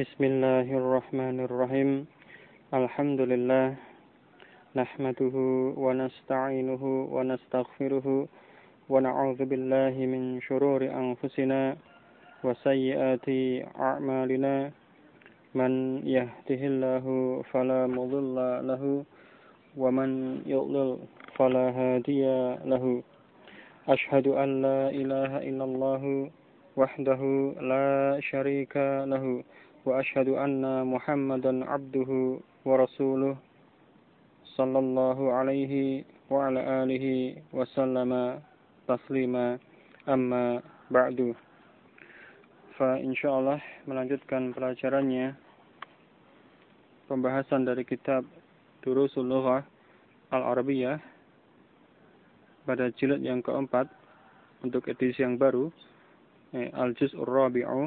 Bismillahirrahmanirrahim. Alhamdulillah. Nahmaduhu wa nasta'inuhu wa nastaghfiruhu wa na'udzu billahi min shururi anfusina wa sayyiati a'malina. Man yahdihillahu fala mudilla lahu wa man yudlil fala hadiya lahu. Ashhadu an la ilaha illallah wahdahu la syarika lahu wa ashhadu anna Muhammadan abduhu wa rasuluh sallallahu alaihi wa ala alihi wa sallama taslima, amma ba'du. Fa insyaallah melanjutkan pelajarannya pembahasan dari kitab Durusul Lughah Al-Arabiyyah pada jilid yang keempat untuk edisi yang baru, Al-Juz'ur Rabi'u,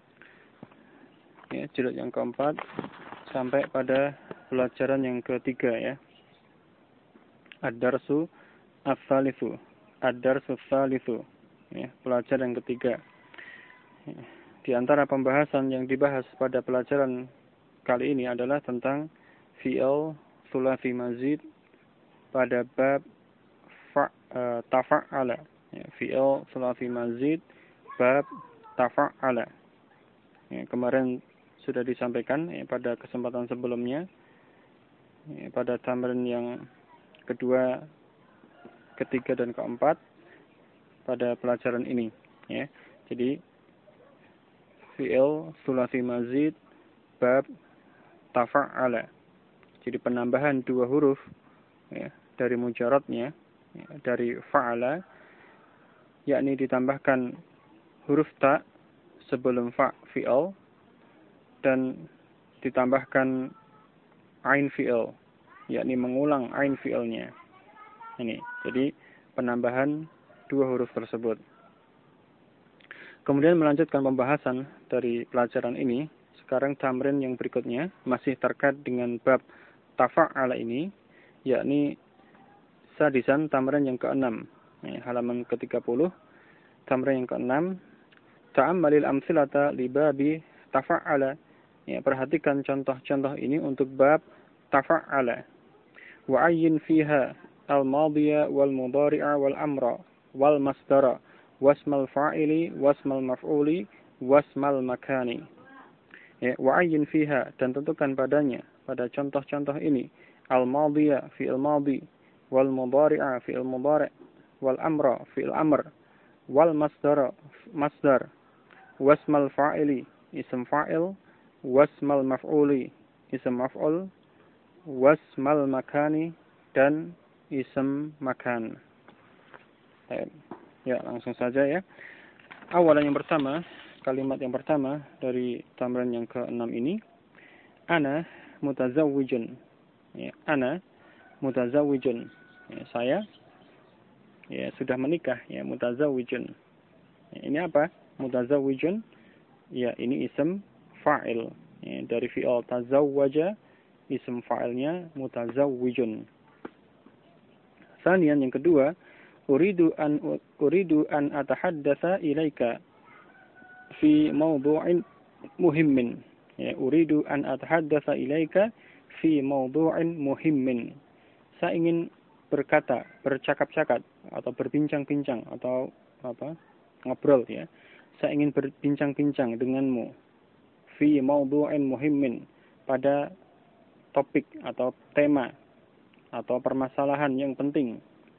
jilid yang keempat sampai pada pelajaran yang ketiga, ya. Ad-Darsu Ats-Tsalitsu, Ad-Darsu Ats-Tsalitsu, pelajaran yang ketiga. Di antara pembahasan yang dibahas pada pelajaran kali ini adalah tentang fi'il tsulats mazid pada bab tafa'ala. Fi'il tsulats mazid bab tafa'ala. Kemarin sudah disampaikan pada kesempatan sebelumnya, pada tamrin yang kedua, ketiga, dan keempat pada pelajaran ini. Jadi fi'il tsulats mazid bab tafa'ala. Jadi penambahan dua huruf dari mujaradnya, dari fa'ala, yakni ditambahkan huruf ta sebelum fi'il dan ditambahkan ain fi'il, yakni mengulang ain fi'ilnya. Ini, jadi penambahan dua huruf tersebut. Kemudian melanjutkan pembahasan dari pelajaran ini. Sekarang tamrin yang berikutnya masih terkait dengan bab tafa'ala ini, yakni sadisan, tamrin yang ke-6, halaman ke-30, tamrin yang ke-6. Ta'ammalil amthilata li babi tafa'ala. Perhatikan contoh-contoh ini untuk bab tafa'ala. Wa ayyin fiha al-madhiya wal mudhari'a wal amra wal masdara wasmal fa'ili wasmal maf'uli wasmal makani. Wa ayyin fiha, dan tentukan padanya, pada contoh-contoh ini, al-madhiya fi'il madhi wal mudhari'a fi'il mudhari' wal amra fi'il amr wal masdara masdar wasmal fa'ili ism fa'il wasmal maf'uli ism maf'ul wasmal makani dan ism makan. Ya, langsung saja, ya. Awalan yang pertama, kalimat yang pertama dari tamrin yang ke-6 ini, ana mutazawwijun. Ana mutazawwijun. Saya sudah menikah, mutazawwijun. Ini apa? Mutazawwijun, ini ism fa'il, dari fi'il tazawwaja, ism fa'ilnya mutazawwijun. Tsaniyan, yang kedua, uridu an atahaddatsa ilaika fi mawdu'in muhimmin. Uridu an atahaddatsa ilaika fi mawdu'in muhimmin. Saya ingin bercakap-cakap atau berbincang-bincang atau ngobrol, ya. Saya ingin berbincang-bincang denganmu fi mawdu'in muhimmin, pada topik atau tema atau permasalahan yang penting,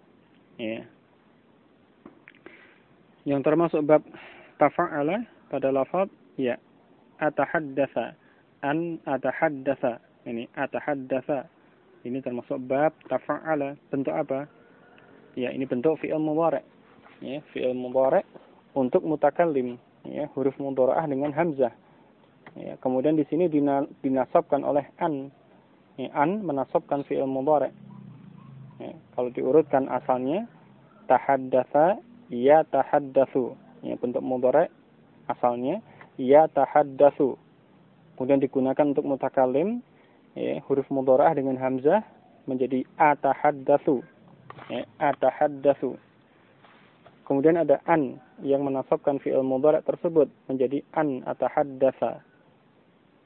yang termasuk bab tafa'ala pada lafaz atahaddatsa, an atahaddatsa. Ini atahaddatsa, ini termasuk bab tafa'ala. Bentuk apa? Ini bentuk fi'il mudhari', fi'il mudhari' untuk mutakallim, huruf mudhara'ah dengan hamzah. Kemudian di sini dinasabkan oleh an. An menasabkan fi'il mudhari'. Kalau diurutkan asalnya tahaddatsa ya tahaddatsu. Bentuk mudhari' asalnya ya tahaddatsu. Kemudian digunakan untuk mutakallim, huruf mudhara'ah dengan hamzah menjadi atahaddatsu. Atahaddatsu. Kemudian ada an yang menasabkan fi'il mudhari' tersebut menjadi an atahaddatsa.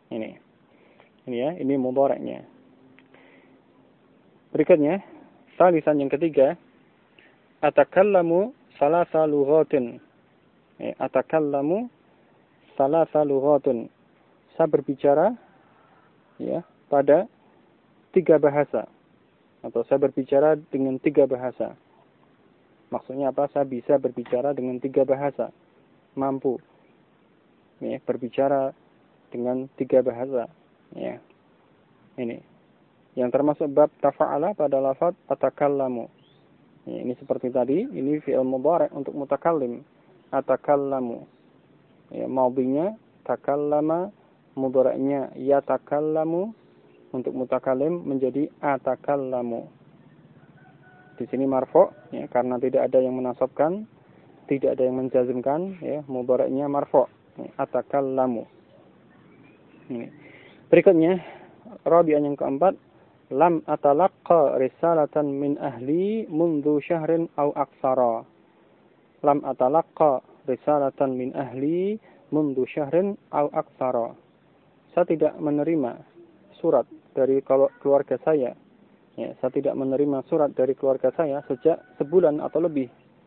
Ini ya, ini mudhari'nya. Berikutnya, salisan yang ketiga, atakallamu salasa lughatin. Atakallamu salasa lughatin. Saya berbicara ya pada 3 bahasa. Atau saya berbicara dengan 3 bahasa. Maksudnya apa? Saya bisa berbicara dengan 3 bahasa. Mampu ya, berbicara dengan 3 bahasa. Ya. Ini. Yang termasuk bab tafa'ala pada lafaz atakallamu. Ya, ini seperti tadi, ini fi'il mudhari' untuk mutakallim. Atakallamu. Ya, madhinya takallama, mudhari'nya yatakallamu, untuk mutakallim menjadi atakallamu. Di sini marfu' ya, karena tidak ada yang menasabkan, tidak ada yang menjazmkan, ya, mudhari'nya marfu', ya, atakallamu. Ini. Berikutnya, rabi'an yang keempat, lam atalaqqa risalatan min ahli mundu syahrin aw aksara. Lam atalaqqa risalatan min ahli mundu syahrin aw aksara. Saya tidak menerima surat dari keluarga saya. Ya, saya tidak menerima surat dari keluarga saya sejak sebulan atau lebih.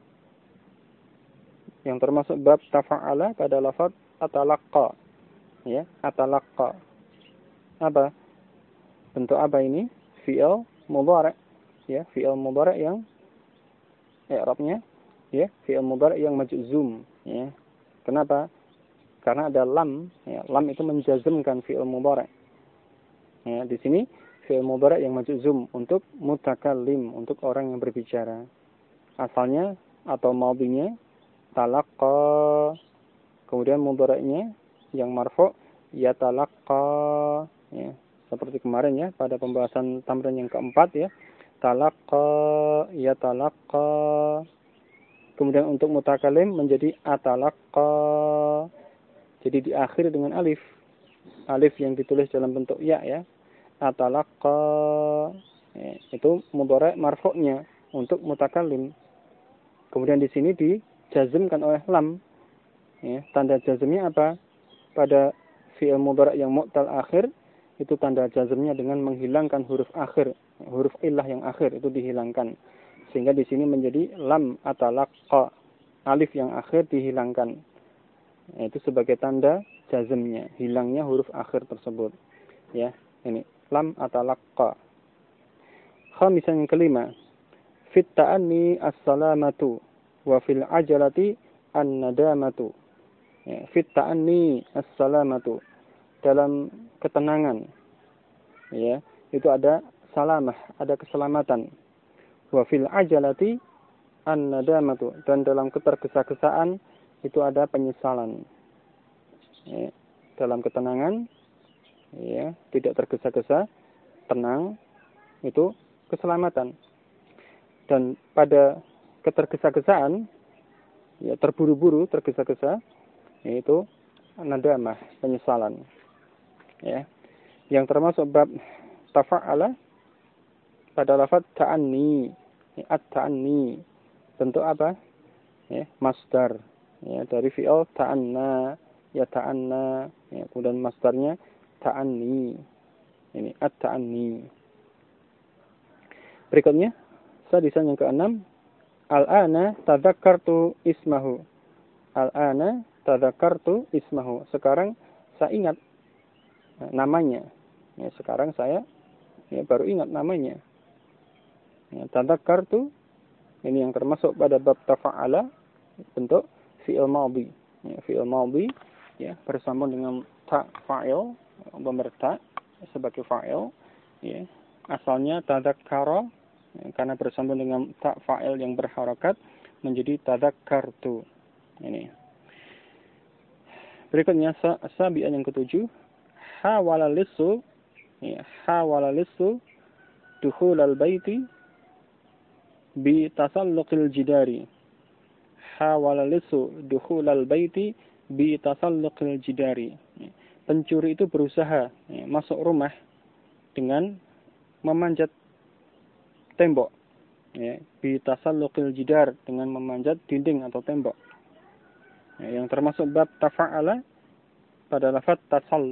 Yang termasuk bab tafa'ala pada lafaz atalaqqa. Ya, atalaqqa. Apa? Bentuk apa ini? Fi'il mudhari'. Ya, fi'il mudhari' yang i'rabnya ya, fi'il mudhari' yang majzum, ya. Kenapa? Karena ada lam, ya. Lam itu menjazmkan fi'il mudhari'. Ya, di sini fi'il mudhari' yang majzum untuk mutakallim, untuk orang yang berbicara. Asalnya atau madhinya talaqqa. Kemudian mudhari'nya yang marfu' yatalaqqa, ya. Seperti kemarin ya, pada pembahasan tamrin yang keempat ya. Talaqqa, yatalaqqa. Kemudian untuk mutakallim menjadi atalaqqa. Jadi diakhiri dengan alif. Alif yang ditulis dalam bentuk ya ya. Atalaqqa. Ya, itu mudhari' marfu'nya untuk mutakallim. Kemudian di sini dijazmkan oleh lam. Ya, tanda jazmnya apa? Pada fi'il mudhari' yang mu'tal akhir, itu tanda jazmnya dengan menghilangkan huruf akhir, huruf illah yang akhir itu dihilangkan. Sehingga di sini menjadi lam atalaqqa. Alif yang akhir dihilangkan. Itu sebagai tanda jazmnya, hilangnya huruf akhir tersebut. Ya, ini lam atalaqqa. Khamisan yang kelima, fit ta'anni as-salamatu wa fil ajalati an-nadamatu. Ya, fit ta'anni as-salamatu, dalam ketenangan, ya, itu ada salamah, ada keselamatan. Wa fil ajalati an-nadamatu, dan dalam ketergesa-gesaan itu ada penyesalan. Ya, dalam ketenangan, ya, tidak tergesa-gesa, tenang, itu keselamatan. Dan pada ketergesa-gesaan, ya, terburu-buru, tergesa-gesa, yaitu nadamah, penyesalan. Ya. Yang termasuk bab tafa'ala pada lafaz ta'anni. Ya, at-ta'anni. Bentuk apa? Ya, masdar. Ya, dari fi'il ta'anna, ya ta'anna, ya, kemudian masdarnya ta'anni. Ini at-ta'anni. Berikutnya, sadisan yang keenam, al-ana tadzakartu ismahu. Al-ana tadzakartu ismahu. Sekarang saya ingat namanya. Ya, sekarang saya baru ingat namanya. Ya, tadzakartu ini yang termasuk pada bab tafa'ala, bentuk fi'il madhi. Ya, fi'il madhi ya, bersambung dengan ta fa'il, pemerta sebagai fa'il, ya. Asalnya tadzakkara, ya, karena bersambung dengan ta fa'il yang berharakat menjadi tadzakartu. Ini. Berikutnya sabi'an yang ketujuh, hawala lissu, ya, hawala lissu dukhulal baiti bi tasalluqil jidari. Hawala lissu dukhulal baiti bi tasalluqil jidari. Pencuri itu berusaha, ya, masuk rumah dengan memanjat tembok. Ya, bi tasalluqil jidar, dengan memanjat dinding atau tembok. Ya, yang termasuk bab tafa'ala pada lafaz tasalluq.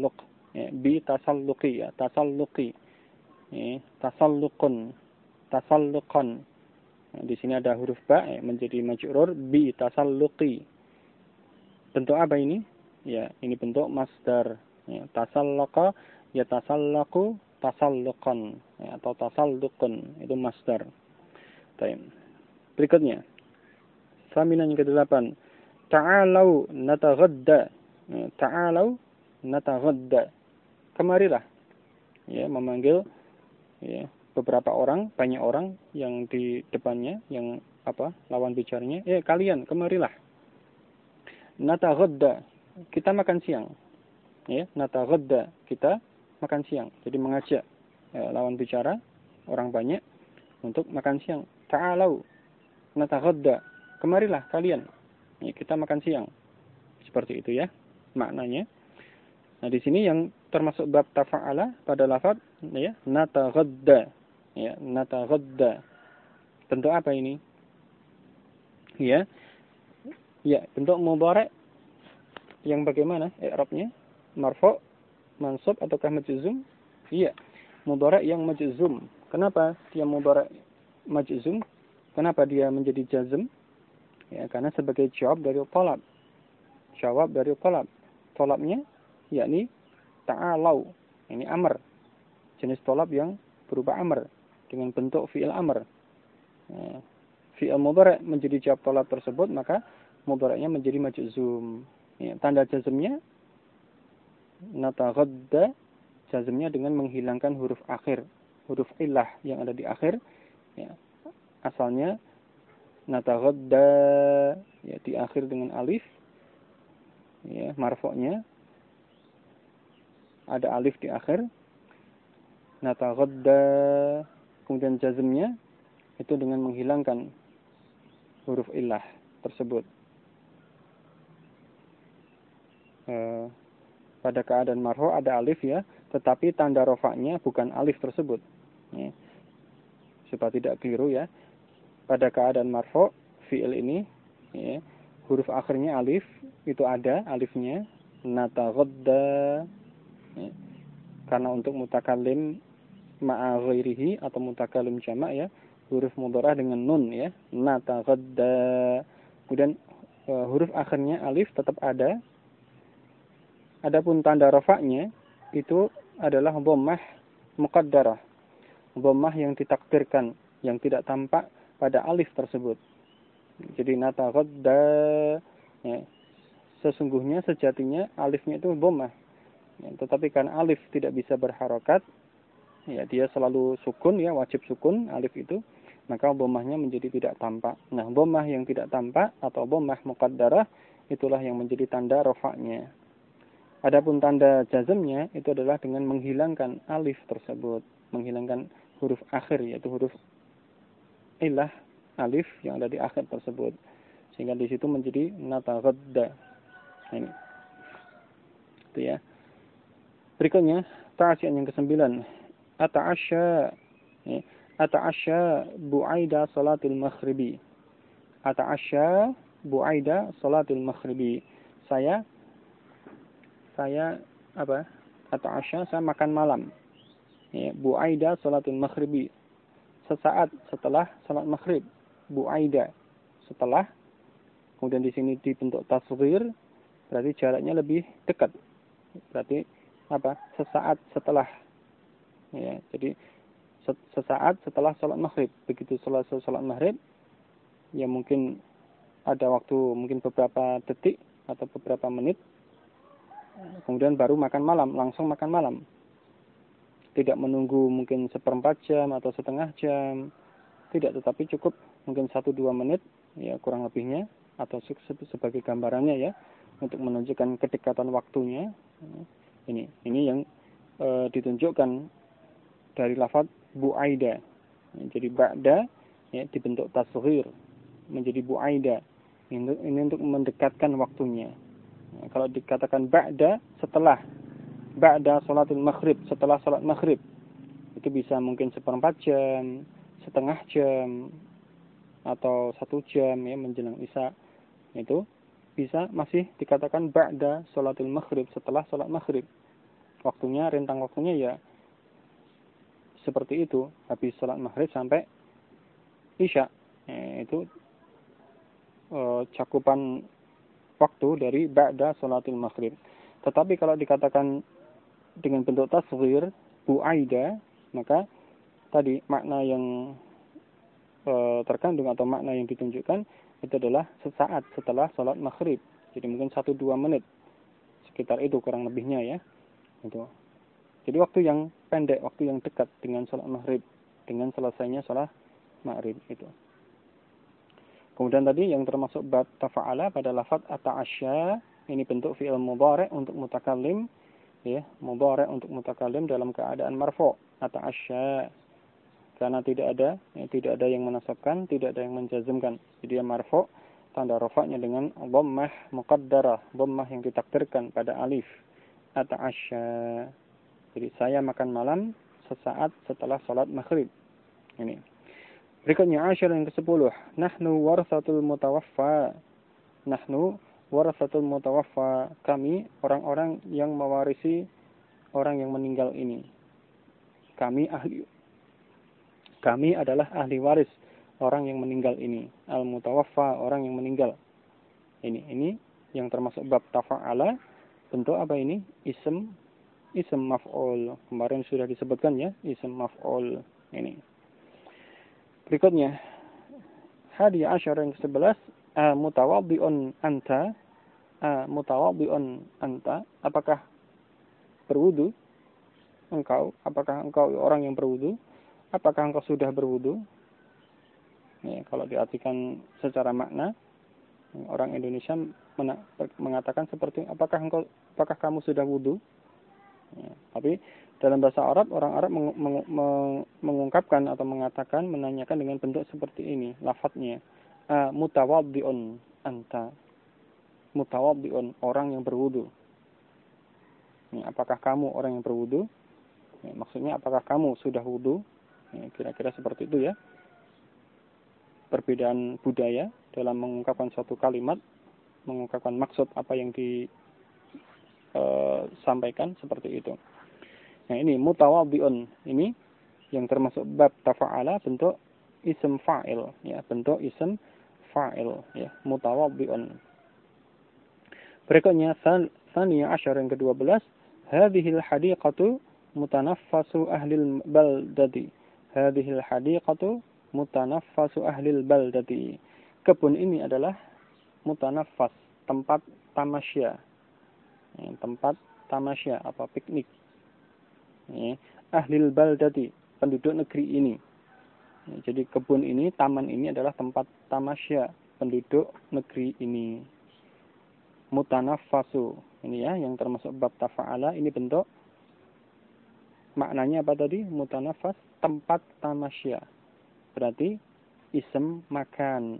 Ya, bi tasalluqi ya, tasalluqi. Ya, tasalluqun, tasalluqan. Nah, di sini ada huruf ba ya, menjadi majrur bi tasalluqi. Bentuk apa ini? Ya, ini bentuk masdar. Ya, tasallaqa ya tasallaqu tasalluqan ya, atau tasalluqun itu masdar. Baik. Berikutnya, saminan yang ke-8. Ta'alau nataghadda. Ya, ta'alau nataghadda. Kemarilah. Ya, memanggil ya, beberapa orang, banyak orang yang di depannya, yang lawan bicaranya, kalian kemarilah. Nataghadda, kita makan siang. Ya, nataghadda, kita makan siang. Jadi mengajak lawan bicara, orang banyak untuk makan siang. Ta'alau nataghadda, kemarilah kalian. Ya, kita makan siang. Seperti itu ya maknanya. Nah, di sini yang termasuk bab tafa'ala pada lafaz ya, nataghadda. Ya, nataghadda. Bentuk apa ini? Ya. Ya, bentuk mudhari' yang bagaimana i'rabnya? Marfu', mansub ataukah majzum? Iya, mudhari' yang majzum. Kenapa dia mudhari' majzum? Kenapa dia menjadi jazm? Ya, karena sebagai jawab dari talab. Jawab dari talab. Talabnya yakni ta'alau. Ini amr. Jenis talab yang berupa amr dengan bentuk fi'il amr. Ya, fi'il mudhari' menjadi jawab talab tersebut, maka mudhari'nya menjadi majzum. Ya, tanda jazmnya nataghadda, jazmnya dengan menghilangkan huruf akhir, huruf illah yang ada di akhir. Ya, asalnya nataghadda ya di akhir dengan alif. Ya, marfu'nya ada alif di akhir. Nataghadda, kemudian jazmnya itu dengan menghilangkan huruf illah tersebut. Pada keadaan marfu' ada alif ya, tetapi tanda rofaknya bukan alif tersebut. Ya. Supaya tidak keliru ya. Pada keadaan marfu' fi'il ini ya, huruf akhirnya alif, itu ada alifnya. Nataghadda ya. Karena untuk mutakallim ma'a ghairihi atau mutakallim jama' ya, huruf mudharah dengan nun ya. Nataghadda. Kemudian huruf akhirnya alif tetap ada. Adapun tanda rafa'nya itu adalah dhammah muqaddarah. Dhammah yang ditakdirkan, yang tidak tampak pada alif tersebut. Jadi nataghadda ya, sesungguhnya sejatinya alifnya itu dhammah. Ya, tetapi karena alif tidak bisa berharokat, ya dia selalu sukun ya, wajib sukun alif itu, maka dhammahnya menjadi tidak tampak. Nah, dhammah yang tidak tampak atau dhammah muqaddarah itulah yang menjadi tanda rafa'nya. Adapun tanda jazmnya itu adalah dengan menghilangkan alif tersebut, menghilangkan huruf akhir yaitu huruf illah alif yang ada di akhir tersebut, sehingga di situ menjadi nataghadda. Ini. Itu ya. Berikutnya ta'asyan yang ke-9. Ata'asya ya. Ata'asya bu'aida salatil maghribi. Ata'asya bu'aida salatil maghribi. Saya ata'asya, saya makan malam. Ya, bu'aida salatul maghribi. Sesaat setelah salat maghrib. Bu'aida. Setelah. Kemudian di sini dibentuk tasghir, berarti jaraknya lebih dekat. Berarti sesaat setelah. Ya, jadi sesaat setelah salat maghrib. Begitu selesai salat maghrib, ya mungkin ada waktu mungkin beberapa detik atau beberapa menit. Kemudian baru makan malam, langsung makan malam. Tidak menunggu mungkin 1/4 jam atau setengah jam. Tidak, tetapi cukup mungkin 1-2 menit, ya kurang lebihnya, atau sebagai gambarannya ya, untuk menunjukkan kedekatan waktunya. Ini yang ditunjukkan dari lafaz bu'aida. Jadi ba'da ya, dibentuk tasghir menjadi bu'aida. Ini untuk mendekatkan waktunya. Nah, kalau dikatakan ba'da, setelah ba'da salatul maghrib, setelah salat maghrib, itu bisa mungkin 1/4 jam, setengah jam, atau 1 jam ya menjelang isya. Itu bisa masih dikatakan ba'da salatul maghrib, setelah salat maghrib. Waktunya, rentang waktunya ya seperti itu, habis sholat maghrib sampai isya. Itu cakupan waktu dari ba'da sholatil maghrib. Tetapi kalau dikatakan dengan bentuk tasghir, bu'aida, maka tadi makna yang terkandung atau makna yang ditunjukkan itu adalah sesaat setelah sholat maghrib. Jadi mungkin 1-2 menit. Sekitar itu kurang lebihnya ya. Itu. Jadi waktu yang pendek, waktu yang dekat dengan sholat maghrib, dengan selesainya sholat maghrib itu. Kemudian tadi yang termasuk bab tafa'ala pada lafaz ata'asya, ini bentuk fi'il mudhari' untuk mutakallim, ya, mudhari' untuk mutakallim dalam keadaan marfu', ata'asya. Karena tidak ada yang menasabkan, tidak ada yang menjazmkan. Jadi dia marfu', tanda rafa'nya dengan dhammah muqaddarah, dhammah yang ditakdirkan pada alif. Ata'asya. Jadi saya makan malam sesaat setelah salat maghrib. Ini. Berikutnya asyar yang ke-10. Nahnu warathatul mutawaffa. Nahnu warathatul mutawaffa. Kami orang-orang yang mewarisi orang yang meninggal ini. Kami adalah ahli waris orang yang meninggal ini. Al-mutawaffa, orang yang meninggal. Ini yang termasuk bab tafa'ala. Bentuk apa ini? Ism maf'ul. Kemarin sudah disebutkan ya, ism maf'ul. Ini. Berikutnya, hadi asyar yang ke-11, mutawaddi'un anta. Mutawaddi'un anta. Apakah berwudu? Engkau. Apakah engkau orang yang berwudu? Apakah engkau sudah berwudu? Ya, kalau diartikan secara makna, orang Indonesia mengatakan seperti, apakah kamu sudah wudu? Ya, tapi dalam bahasa Arab, orang Arab mengungkapkan atau mengatakan, menanyakan dengan bentuk seperti ini, lafadznya. Mutawaddi'un anta. Mutawaddi'un, orang yang berwudu. Ya, apakah kamu orang yang berwudu? Ya, maksudnya apakah kamu sudah wudu? Ya, kira-kira seperti itu ya. Perbedaan budaya dalam mengungkapkan suatu kalimat, mengungkapkan maksud apa yang disampaikan seperti itu. Nah ini mutawaddi'un, ini yang termasuk bab tafa'ala, bentuk ism fa'il, ya, bentuk ism fa'il, ya, mutawaddi'un. Berikutnya tsaniya asyar yang ke-12, hadhil hadiqatu mutanaffasu ahlil baldati. Hadhil hadiqatu mutanaffasu ahlil baldati. Kebun ini adalah mutanaffas, tempat tamasya. Ya, tempat tamasya apa piknik. Ya, ahlil baldati, penduduk negeri ini. Ya, jadi kebun ini, taman ini adalah tempat tamasya penduduk negeri ini. Mutanaffasu, ini ya yang termasuk bab tafa'ala, ini bentuk maknanya apa tadi? Mutanaffas, tempat tamasya. Berarti ism makan.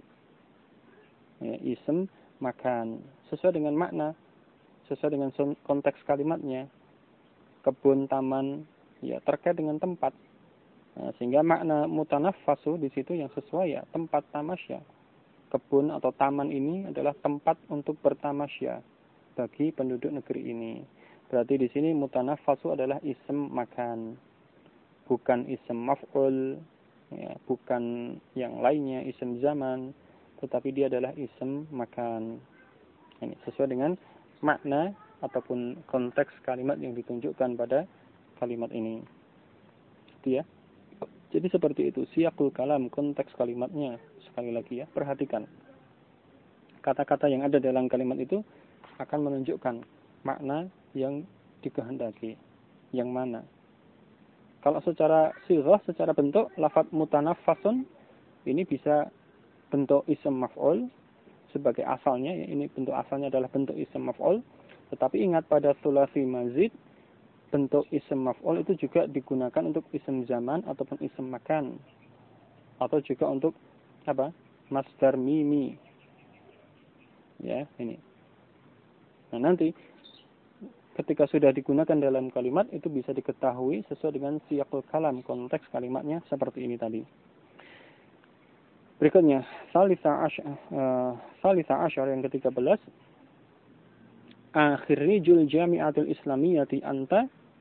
Ya, ism makan. Sesuai dengan makna, sesuai dengan konteks kalimatnya. Kebun, taman, ya terkait dengan tempat. Nah, sehingga makna mutanaffasu di situ yang sesuai ya, tempat tamasya. Kebun atau taman ini adalah tempat untuk bertamasya bagi penduduk negeri ini. Berarti di sini mutanaffasu adalah ism makan, bukan ism maf'ul, ya, bukan yang lainnya ism zaman, tetapi dia adalah ism makan. Ini sesuai dengan makna ataupun konteks kalimat yang ditunjukkan pada kalimat ini. Itu ya. Jadi seperti itu, siyaqul kalam, konteks kalimatnya. Sekali lagi ya, perhatikan. Kata-kata yang ada dalam kalimat itu akan menunjukkan makna yang dikehendaki. Yang mana? Kalau secara sighah, secara bentuk, lafaz mutanaffasun, ini bisa bentuk ism maf'ul, sebagai asalnya, ya, ini bentuk asalnya adalah bentuk ism maf'ul. Tetapi ingat pada thulathi mazid, bentuk ism maf'ul itu juga digunakan untuk ism zaman ataupun ism makan. Atau juga untuk apa? Masdar mimi. Ya, ini. Nah, nanti ketika sudah digunakan dalam kalimat itu bisa diketahui sesuai dengan siyaqul kalam, konteks kalimatnya seperti ini tadi. Berikutnya, salisa asyar yang ke-13. Akhirrijul jami'atul islamiyati anta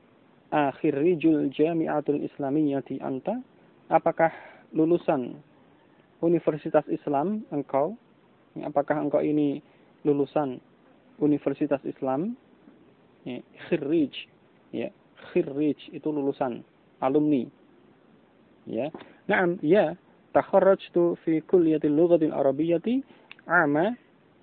akhirijul jami'atul islamiyyati anta? Apakah lulusan Universitas Islam engkau? Apakah engkau ini lulusan Universitas Islam? Ya, khirij. Ya, khirij itu lulusan, alumni. Ya. Naam, ya, takharrajtu fi kulliyatil lughatil arabiyyati ama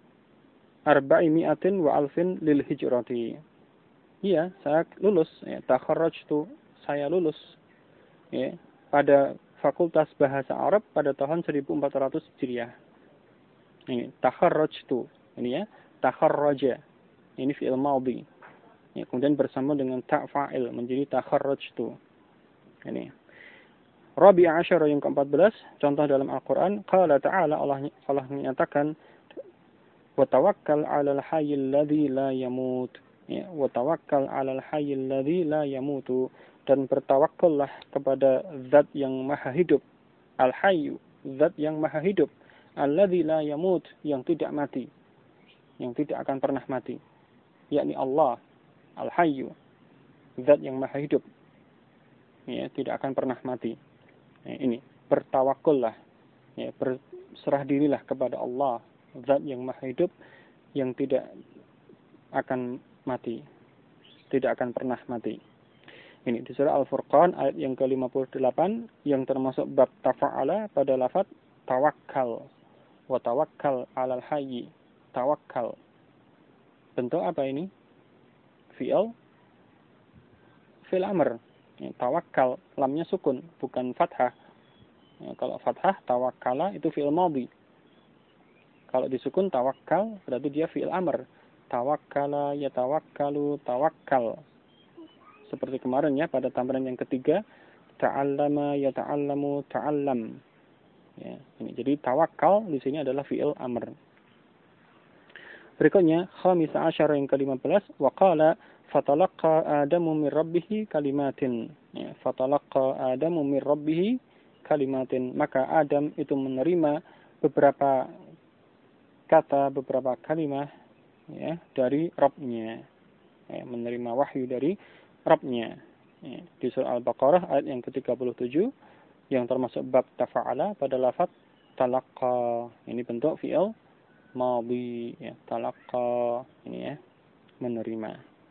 400 wa alfin lil hijrati. Iya, saya lulus, ya, takharrajtu, saya lulus, ya, pada Fakultas Bahasa Arab pada tahun 1400 Hijriah. Ini takharrajtu, ini ya, takharraja. Ini fi'il madhi. Ya, kemudian bersama dengan ta' fa'il menjadi takharrajtu. Ini. Rabi'a asyara yang ke-14, contoh dalam Al-Qur'an, qala ta'ala, Allah menyatakan wa tawakkal 'alal hayyil ladzi la yamut. Ya, wa tawakkal 'alal hayyil ladzi la yamutu, dan bertawakkallah kepada zat yang maha hidup. Al-hayyu, zat yang maha hidup. Alladzi la yamut, yang tidak mati, yang tidak akan pernah mati, yakni Allah. Al-hayyu, zat yang maha hidup, ya, tidak akan pernah mati. Ya, ini bertawakkallah, ya, berserah dirilah kepada Allah, zat yang maha hidup, yang tidak akan mati, tidak akan pernah mati. Ini di surah Al-Furqan ayat yang ke-58 yang termasuk bab tafa'ala pada lafaz tawakkal. Wa tawakkal 'alal hayyi. Tawakkal. Bentuk apa ini? Fi'il amr. Ya, tawakkal, lamnya sukun, bukan fathah. Ya, kalau fathah tawakkala itu fi'il madhi. Kalau disukun tawakkal berarti dia fi'il amr. Tawakkala yatawakkalu tawakkal. Seperti kemarin ya pada tambahan yang ketiga, ta'allama yata'allamu ta'allam. Ya, ini jadi tawakkal di sini adalah fi'il amr. Berikutnya khamisa asyara yang ke-15, wa qala fatalaqa Adamu min rabbih kalimatin. Ya, fatalaqa Adamu min rabbih kalimatin. Maka Adam itu menerima beberapa kata, beberapa kalimat, ya, dari Rabb-nya. Ya, menerima wahyu dari Rabb-nya. Ya, di surah Al-Baqarah ayat yang ke-37 yang termasuk bab tafa'ala pada lafaz talaqqa. Ini bentuk fi'il madhi, ya, talaqqa, ini ya, menerima.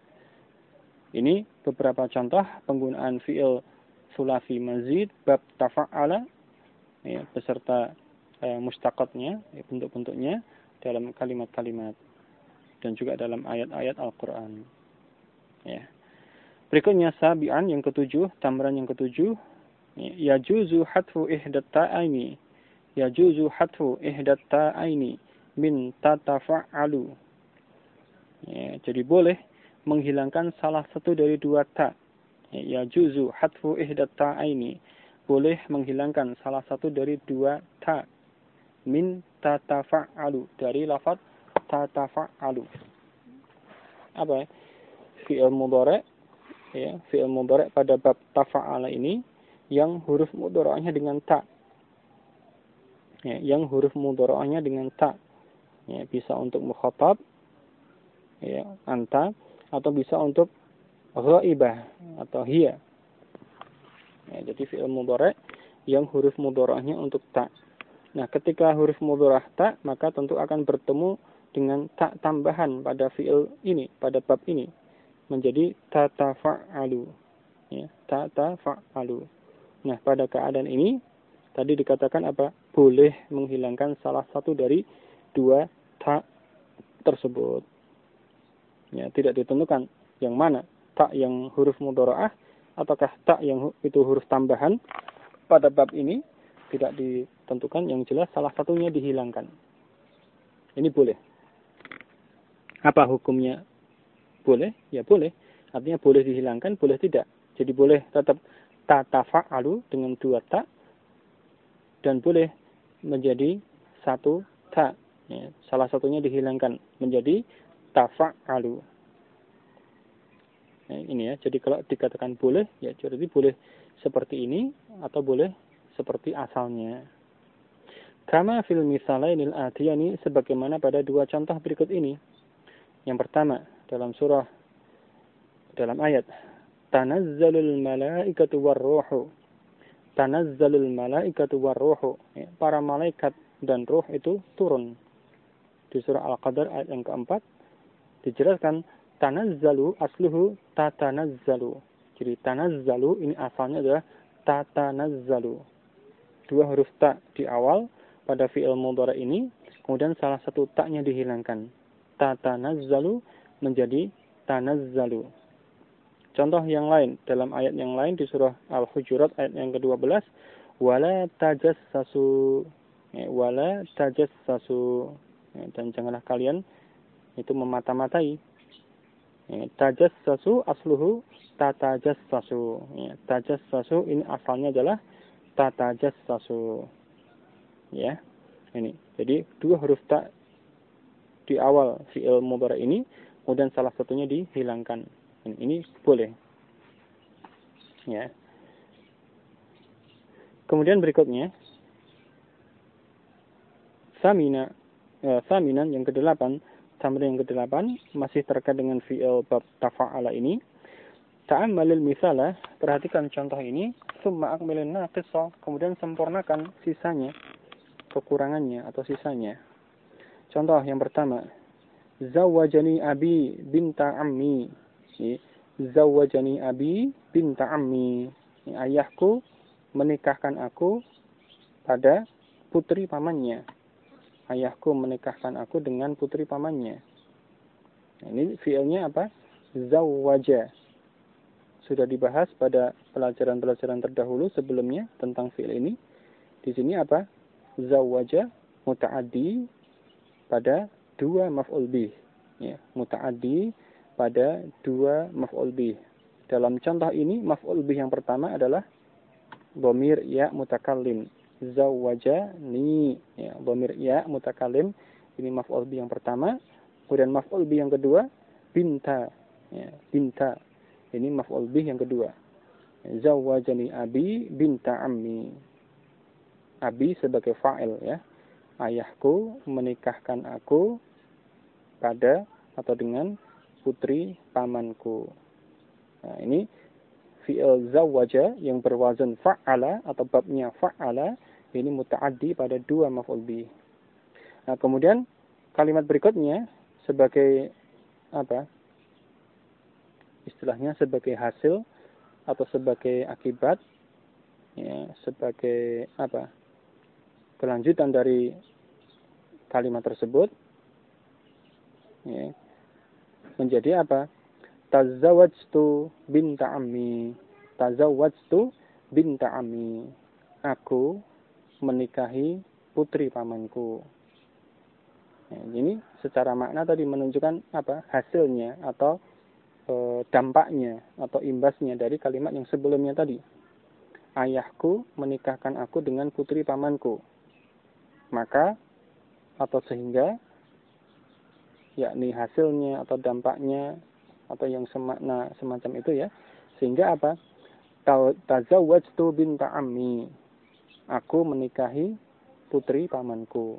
Ini beberapa contoh penggunaan fi'il sulasi mazid bab tafa'ala, ya, beserta mustaqatnya, ya, bentuk-bentuknya dalam kalimat-kalimat dan juga dalam ayat-ayat Al-Qur'an. Ya. Berikutnya sabi'an yang ketujuh, tamran yang ketujuh, yajuzu hatfu ihdat ta'aini. Yajuzu hatfu ihdat ta'aini min tatafa'alu. Ya, jadi boleh menghilangkan salah satu dari dua ta. Yajuzu hatfu ihdat ta'aini. Boleh menghilangkan salah satu dari dua ta. Min tatafa'alu. Dari lafaz tatafa'alu. Apa ya? Fi'il mudhari'. Ya, fi'il mudhari' pada bab tafa'ala ini yang huruf mudhari'nya dengan ta. Ya, yang huruf mudhari'nya dengan ta. Ya, bisa untuk mukhatab, ya, anta, atau bisa untuk ghaibah atau hiya. Ya, jadi fi'il mudhari' yang huruf mudhari'nya untuk ta. Nah, ketika huruf mudhari' ta, maka tentu akan bertemu dengan ta tambahan pada fi'il ini, pada bab ini. Menjadi tatafa'alu. Ya, tatafa'alu. Nah, pada keadaan ini tadi dikatakan apa? Boleh menghilangkan salah satu dari dua ta tersebut. Ya, tidak ditentukan yang mana, ta yang huruf mudhara'ah ataukah ta yang itu huruf tambahan. Pada bab ini tidak ditentukan, yang jelas salah satunya dihilangkan. Ini boleh. Apa hukumnya? Boleh, ya boleh. Artinya boleh dihilangkan, boleh tidak. Jadi boleh tetap tatafa'alu dengan dua ta, dan boleh menjadi satu ta. Ya, salah satunya dihilangkan menjadi tafa'alu. Ya, ini ya. Jadi kalau dikatakan boleh, ya jadi boleh seperti ini atau boleh seperti asalnya. Kama fil misalainil atiyani, sebagaimana pada dua contoh berikut ini. Yang pertama dalam ayat Tanazzalul malaikatu warruhu. Tanazzalul malaikatu warruhu. Ya, para malaikat dan ruh itu turun. Di surah Al-Qadar ayat yang keempat dijelaskan tanazzalu asluhu tatanazzalu. Jadi tanazzalu ini asalnya adalah tatanazzalu. Dua huruf ta di awal pada fi'il mudhari ini, kemudian salah satu ta-nya dihilangkan. Tatanazzalu menjadi tanazzalu. Contoh yang lain dalam ayat yang lain di surah Al-Hujurat ayat yang ke-12, wala tajassasu. Wala tajassasu. Dan janganlah kalian itu memata-matai. Tajassasu asluhu tatajassasu. Tajassasu ini asalnya adalah tatajassasu. Ya, ini. Jadi dua huruf ta di awal fi'il mudhari ini, kemudian salah satunya dihilangkan. Ini boleh. Ya. Kemudian berikutnya Saminan yang ke-8, tamrin yang ke-8 masih terkait dengan fi'il bab tafa'ala ini. Ta'ammalil misalah, perhatikan contoh ini, summa akmilin naqissa, kemudian sempurnakan sisanya, kekurangannya atau sisanya. Contoh yang pertama, zawwajani abi binta ammi. Zawwajani abi binta ammi. Ayahku menikahkan aku pada putri pamannya. Ayahku menikahkan aku dengan putri pamannya. Ini fi'ilnya apa? Zawwaja. Sudah dibahas pada pelajaran-pelajaran terdahulu sebelumnya tentang fi'il ini. Di sini apa? Zawwaja muta'addi pada dua maf'ul bih. Ya, muta'addi pada dua maf'ul bih. Dalam contoh ini maf'ul bih yang pertama adalah dhamir ya mutakallim. Zawwajani, ya, dhamir ya mutakallim, ini maf'ul bih yang pertama. Kemudian maf'ul bih yang kedua binta, ya, binta, ini maf'ul bih yang kedua. Zawwajani abi binta ammi. Abi sebagai fa'il, ya, ayahku menikahkan aku pada atau dengan putri pamanku. Nah, ini fi'il zawwaja yang berwazan fa'ala atau babnya fa'ala, ini muta'addi pada dua maf'ul bih. Nah, kemudian kalimat berikutnya sebagai apa? Istilahnya sebagai hasil atau sebagai akibat, ya, sebagai apa? Kelanjutan dari kalimat tersebut, ya, menjadi apa? Tazawwajtu binta ammi. Tazawwajtu binta ammi. Aku menikahi putri pamanku. Ya, ini secara makna tadi menunjukkan apa? Hasilnya atau dampaknya atau imbasnya dari kalimat yang sebelumnya tadi. Ayahku menikahkan aku dengan putri pamanku. Maka atau sehingga, yakni hasilnya atau dampaknya atau yang semakna semacam itu, ya. Sehingga apa? Tazawwajtu binta ammi. Aku menikahi putri pamanku.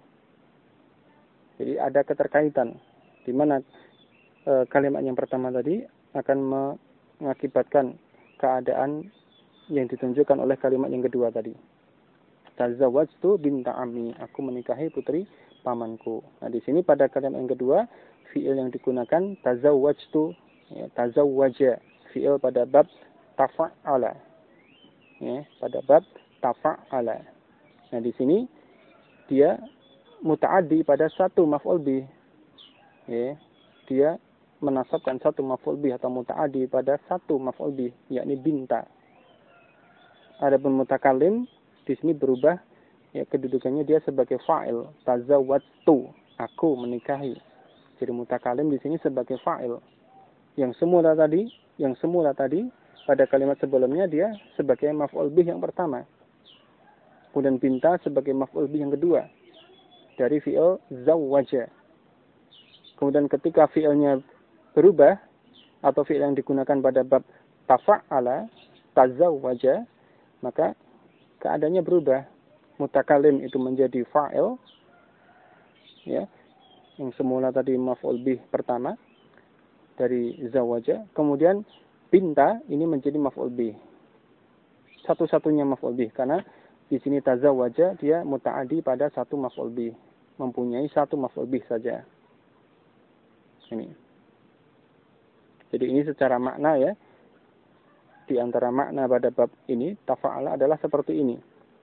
Jadi ada keterkaitan di mana kalimat yang pertama tadi akan mengakibatkan keadaan yang ditunjukkan oleh kalimat yang kedua tadi. Tazawwajtu binta ammi. Aku menikahi putri pamanku. Nah, di sini pada kalimat yang kedua fi'il yang digunakan tazawwajtu, ya, tazawwaja, fi'il pada bab tafa'ala, ya, pada bab tafa'ala. Nah, di sini dia muta'addi pada satu maf'ul bih, ya, dia menasabkan satu maf'ul bih atau muta'addi pada satu maf'ul bih, yakni binta. Adapun mutakallim di sini berubah, ya, kedudukannya dia sebagai fa'il, tazawwajtu, aku menikahi. Jadi mutakallim di sini sebagai fa'il. Yang semula tadi pada kalimat sebelumnya dia sebagai maf'ul bih yang pertama. Kemudian binta sebagai maf'ul bih yang kedua dari fi'il zawwaja. Kemudian ketika fi'ilnya berubah atau fi'il yang digunakan pada bab tafa'ala, tazawwaja, maka keadaannya berubah. Mutakallim itu menjadi fa'il, ya, yang semula tadi maf'ul bih pertama dari zawaja, kemudian binta ini menjadi maf'ul bih. Satu-satunya maf'ul bih karena di sini tazawwaja dia muta'addi pada satu maf'ul bih, mempunyai satu maf'ul bih saja. Ini. Jadi ini secara makna ya. Di antara makna pada bab ini tafa'ala adalah seperti ini.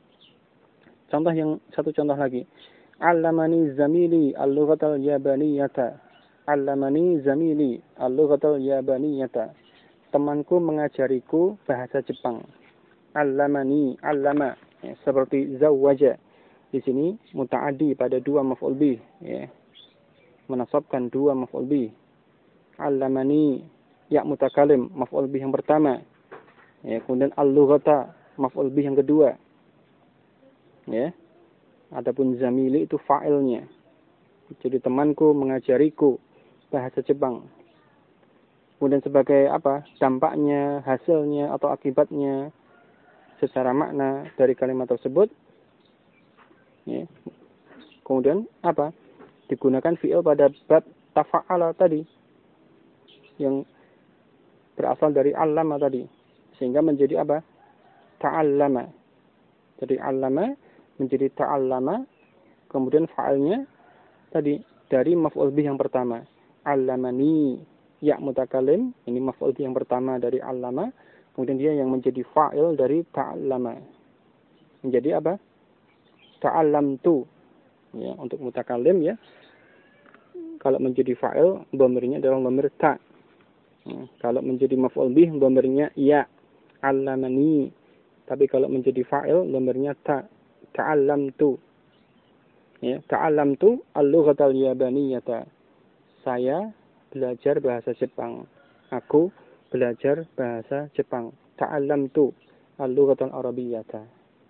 Satu contoh lagi. Allamani zamili al-lughatal yabaniyata. Allamani zamili al-lughatal yabaniyata. Temanku mengajariku bahasa Jepang. Allamani, allama, ya, seperti zawwaja. Di sini muta'addi pada dua maf'ul bih, ya. Menasabkan dua maf'ul bih. Allamani, ya mutakalim, maf'ul bih yang pertama. Ya, kemudian al-lughata, maf'ul bih yang kedua. Ya. Adapun zamili itu fa'ilnya. Jadi temanku mengajariku bahasa Jepang. Kemudian sebagai apa? Dampaknya, hasilnya atau akibatnya secara makna dari kalimat tersebut. Ya. Kemudian apa? Digunakan fi'il pada bab tafa'ala tadi yang berasal dari allama tadi. Sehingga menjadi apa? Ta'allama. Jadi allama menjadi ta'allama. Kemudian fa'ilnya tadi dari maf'ul bih yang pertama. Allamani ya mutakalim. Ini maf'ul bih yang pertama dari allama. Kemudian dia yang menjadi fa'il dari ta'allama. Menjadi apa? Ta'allamtu. Ya, untuk mutakalim ya. Kalau menjadi fa'il, dhamirnya adalah dhamir ta'. Kalau menjadi maf'ul bih, dhamirnya ya. Allamani. Tapi kalau menjadi fa'il, dhamirnya ta. Ta'allamtu. Ya, ta'allamtu al-lughatal yabaniyata. Saya belajar bahasa Jepang. Aku belajar bahasa Jepang. Ta'allamtu al-lughatal arabiyyata.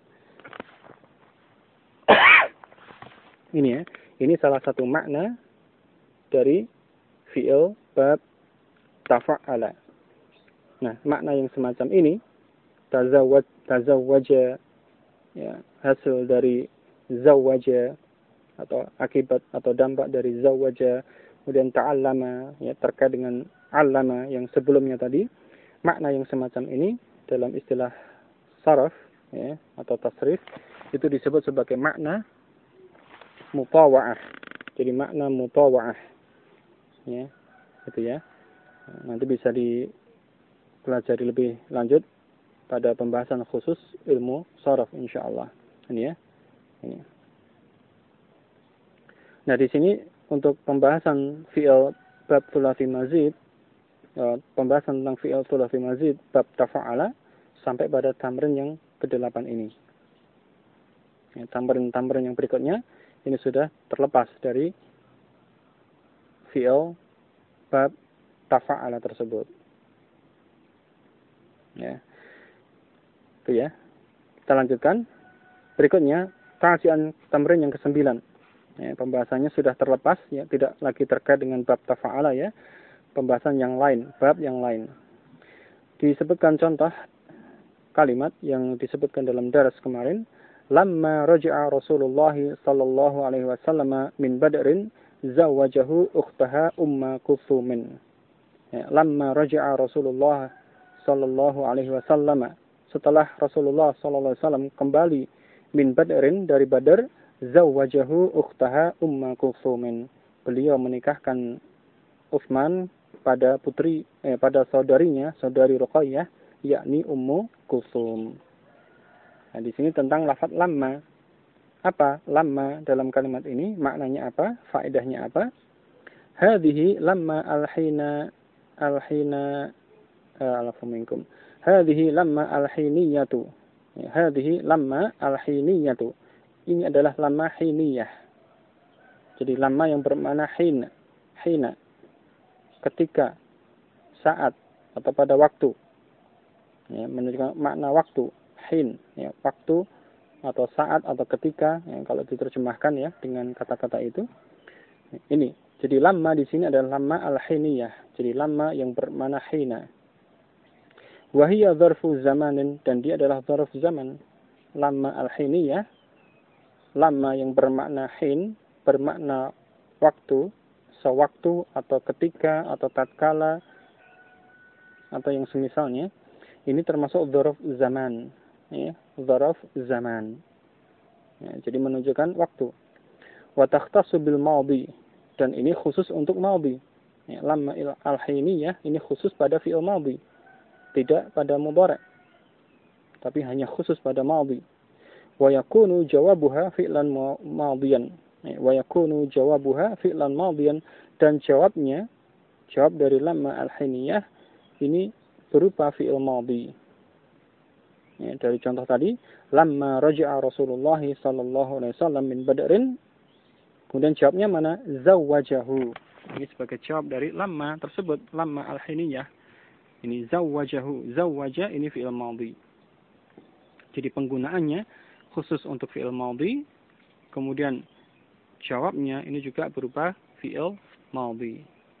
Ini ya. Ini salah satu makna dari fi'il bab tafa'ala. Nah, makna yang semacam ini tazawwaja ya, hasil dari zawwaja atau akibat atau dampak dari zawwaja, kemudian ta'allama ya, terkait dengan allama yang sebelumnya tadi. Makna yang semacam ini dalam istilah saraf ya, atau tasrif itu disebut sebagai makna mutawa'ah. Jadi makna mutawa'ah ya, itu ya. Nanti bisa dipelajari lebih lanjut pada pembahasan khusus ilmu saraf insyaallah. Ini ya. Ini. Nah, di sini untuk pembahasan fi'il bab thulathi mazid, pembahasan tentang fi'il thulathi mazid bab tafa'ala sampai pada tamrin yang ke-8 ini. Ya, tamrin yang berikutnya ini sudah terlepas dari fi'il bab tafa'ala tersebut. Ya. Itu ya. Kita lanjutkan. Berikutnya, ta'sian tamrin yang ke-9. Ya, pembahasannya sudah terlepas, ya, tidak lagi terkait dengan bab tafa'ala ya. Pembahasan yang lain, bab yang lain. Disebutkan contoh kalimat yang disebutkan dalam daras kemarin. Lamma raja'a Rasulullah sallallahu alaihi wasallam min Badrin zawwajahu ukhtaha Umma Kulthumin. Ya, lamma raja'a Rasulullah sallallahu alaihi wasallam, setelah Rasulullah sallallahu alaihi wasallam kembali min Badrin dari Badar, zawwajahu ukhtaha Umma Kulthumin. Beliau menikahkan Utsman pada pada saudarinya, saudari Ruqayyah, yakni Ummu Kulthum. Nah, di sini tentang lafaz lamma. Apa lamma dalam kalimat ini? Maknanya apa? Faedahnya apa? Hadhihi lamma al-hina alafu minkum. Hadhihi lamma al-hiniyatu. Hadhihi lamma al-hiniyatu. Ini adalah lamma hiniyah. Jadi lamma yang bermakna hina. Ketika, saat, atau pada waktu. Ya, menunjukkan makna waktu. Hin, ya, waktu atau saat atau ketika, ya, kalau diterjemahkan ya dengan kata-kata itu. Ini. Jadi lamma di sini adalah lamma al-hiniyah. Jadi lamma yang bermakna hina. Wahiyya dzarfu zamanin, dan dia adalah dzarf zaman. Lamma al-hiniyah, lamma yang bermakna hin, bermakna waktu, sewaktu atau ketika atau tatkala atau yang semisalnya, ini termasuk dzaraf zaman, ya, dzaraf zaman. Ya, jadi menunjukkan waktu. Wa takhtassu bil madhi, dan ini khusus untuk madhi. Ya, lamma al-hiniyah ini khusus pada fi'il madhi, tidak pada mudhari', tapi hanya khusus pada madhi. Wa yakunu jawabuha fi'lan madhiyan. Ya, wa yakunu jawabuha fi'lan madhiyan, dan jawab dari lamma al-hiniyah ini berupa fi'il madhi. Ya, dari contoh tadi, lamma raja'a Rasulullah sallallahu alaihi wasallam min Badrin, kemudian jawabnya mana? Zawwajahu. Ini sebagai jawab dari lamma tersebut, lamma al-hiniyah. Ini zawwajahu. Zawwaja ini fi'il madhi. Jadi penggunaannya khusus untuk fi'il madhi, kemudian jawabnya ini juga berupa fi'il madhi.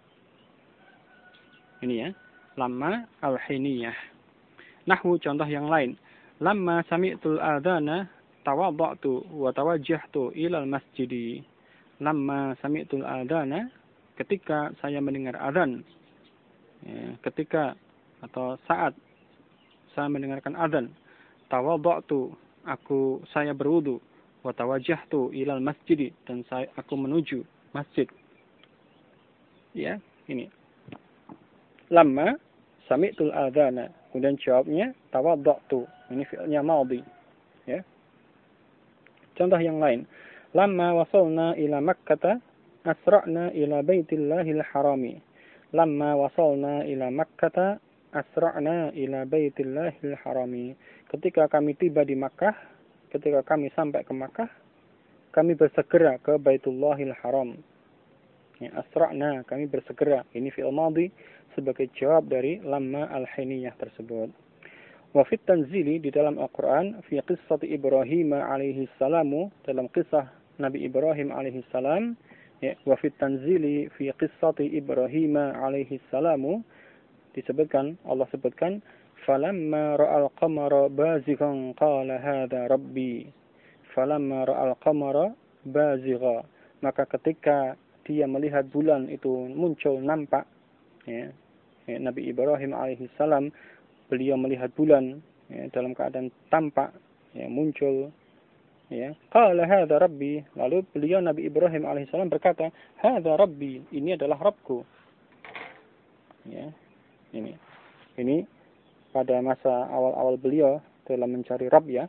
Ini ya, lamma al-hiniyah. Nahwu contoh yang lain. Lamma sami'tul adhana tawadda'tu wa tawajjahtu ilal masjidi. Lamma sami'tul adhana, ketika saya mendengar adzan. Ya, ketika atau saat saya mendengarkan adzan. Tawadda'tu, saya berwudu. Wa tawajjahtu ilal masjidi, dan aku menuju masjid. Ya, ini. Lamma sami'tul adhana. Kemudian jawabnya tawadda'tu. Ini fi'ilnya madhi. Ya. Contoh yang lain. Lamma wasalna ila Makkah asra'na ila Baitillahil Harami. Lamma wasalna ila Makkah asra'na ila Baitillahil Harami. Ketika kami tiba di Makkah, ketika kami sampai ke Makkah, kami bersegera ke Baitullahil Haram. Ya, asra'na, kami bersegera. Ini fi'il madhi sebagai jawab dari lamma al-hiniyah tersebut. Wa fit tanzili, di dalam Al-Quran, fi qissati Ibrahim alaihi salamu, dalam kisah Nabi Ibrahim alaihi salam, ya, wa fit tanzili fi qissati Ibrahim alaihi salamu, disebutkan, Allah sebutkan, falamma ra'al qamara bazighan qala hadha rabbi. Falamma ra'al qamara bazigha, maka ketika dia melihat bulan itu muncul nampak, ya, Nabi Ibrahim alaihissalam, beliau melihat bulan, ya, dalam keadaan tampak, ya, muncul, ya, qala hadza rabbi, lalu beliau Nabi Ibrahim alaihissalam berkata, hadza rabbi, ini adalah Rabbku. Ya, ini pada masa awal-awal beliau dalam mencari Rabb, ya,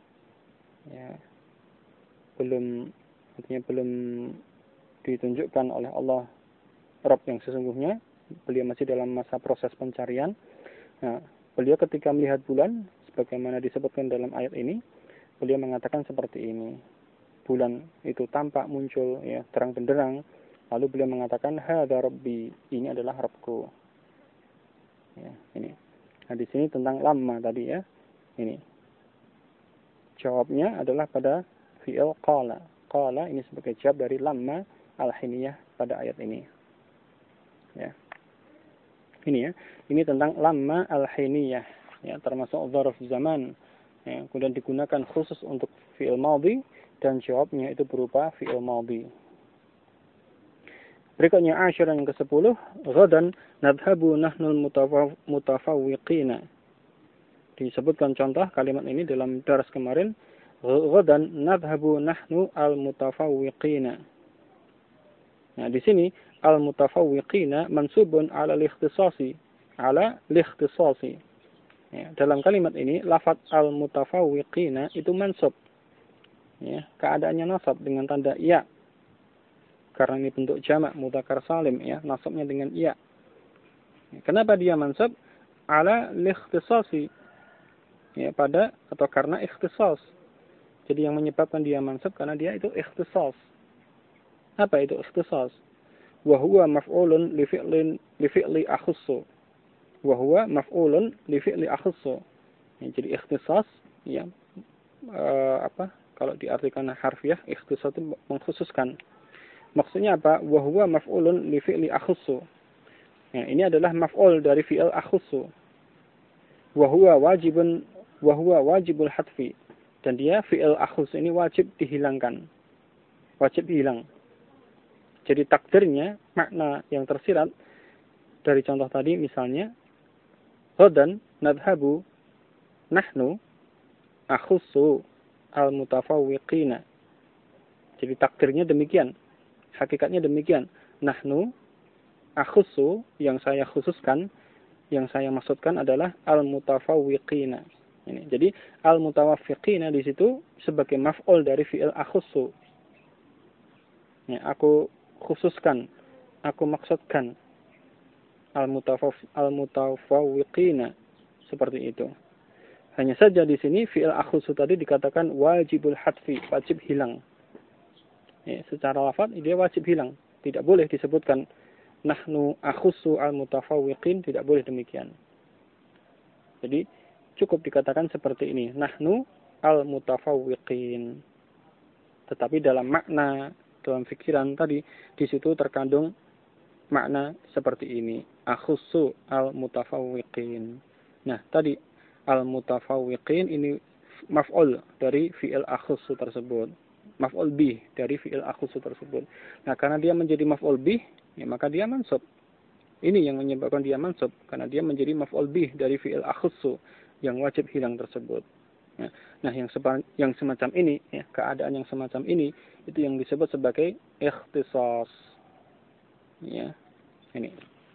belum ditunjukkan oleh Allah Rabb yang sesungguhnya. Beliau masih dalam masa proses pencarian. Nah, beliau ketika melihat bulan, sebagaimana disebutkan dalam ayat ini, beliau mengatakan seperti ini. Bulan itu tampak muncul, ya, terang benderang. Lalu beliau mengatakan, hadza rabbi, ini adalah Rabbku. Ya, ini. Nah, di sini tentang lamma tadi, ya. Ini. Jawabnya adalah pada fi'il qala. Qala ini sebagai jawab dari lamma al-hiniyah pada ayat ini. Ya. Ini ya. Ini tentang lamma al-hiniyah, ya, termasuk dzaraf zaman. Ya, kemudian digunakan khusus untuk fi'il madhi, dan jawabnya itu berupa fi'il madhi. Berikutnya asyiran yang ke-10, ghadan nadhhabu nahnul mutafawwiqina. Disebutkan contoh kalimat ini dalam daras kemarin, ghadan nadhhabu nahnu al-mutafawwiqina. Nah, di sini al-mutafawwiqina mansubun ala al-ikhtisasi, Ya, dalam kalimat ini lafaz al-mutafawwiqina itu mansub. Ya, keadaannya nasab dengan tanda ya. Karena ini bentuk jamak mudzakkar salim, ya, nasabnya dengan ya. Kenapa dia mansub? Ala al-ikhtisasi. Ya, pada atau karena ikhtisas. Jadi yang menyebabkan dia mansub karena dia itu ikhtisas. Apa itu ikhtisas? Wa huwa maf'ulun li fi'li akhussu. Wa huwa maf'ulun li fi'li akhussu. Ya, jadi ikhtisas, ya, kalau diartikan harfiah, ikhtisas itu mengkhususkan. Maksudnya apa? Wa huwa maf'ulun li fi'li akhussu. Ya, ini adalah maf'ul dari fi'il akhussu. Wa huwa wajibul hadfi. Dan dia fi'il akhussu ini wajib dihilangkan. Wajib hilang. Jadi takdirnya, makna yang tersirat dari contoh tadi misalnya, Ghadan nadhabu nahnu akhussu al-mutafawwiqina. Jadi takdirnya demikian. Hakikatnya demikian. Nahnu akhussu, yang saya khususkan, yang saya maksudkan adalah al-mutafawwiqina. Ini. Jadi al-mutawaffiqina di situ sebagai maf'ul dari fi'il akhussu. Ya, aku khususkan, aku maksudkan al-mutafawwiqina, seperti itu. Hanya saja di sini fi'il akhussu tadi dikatakan wajibul hadfi, wajib hilang. Ya, secara lafaz dia wajib hilang. Tidak boleh disebutkan nahnu akhussu al-mutafawwiqin, tidak boleh demikian. Jadi cukup dikatakan seperti ini, nahnu al-mutafawwiqin. Tetapi dalam makna, dalam fikiran tadi, di situ terkandung makna seperti ini, akhussu al-mutafawwiqin. Nah, tadi al-mutafawwiqin ini maf'ul dari fi'il akhussu tersebut. Maf'ul bih dari fi'il akhussu tersebut. Nah, karena dia menjadi maf'ul bih, ya maka dia mansub. Ini yang menyebabkan dia mansub, karena dia menjadi maf'ul bih dari fi'il akhussu yang wajib hilang tersebut. Nah, yang semacam ini, ya, keadaan yang semacam ini, itu yang disebut sebagai ikhtisas. Ya, ini.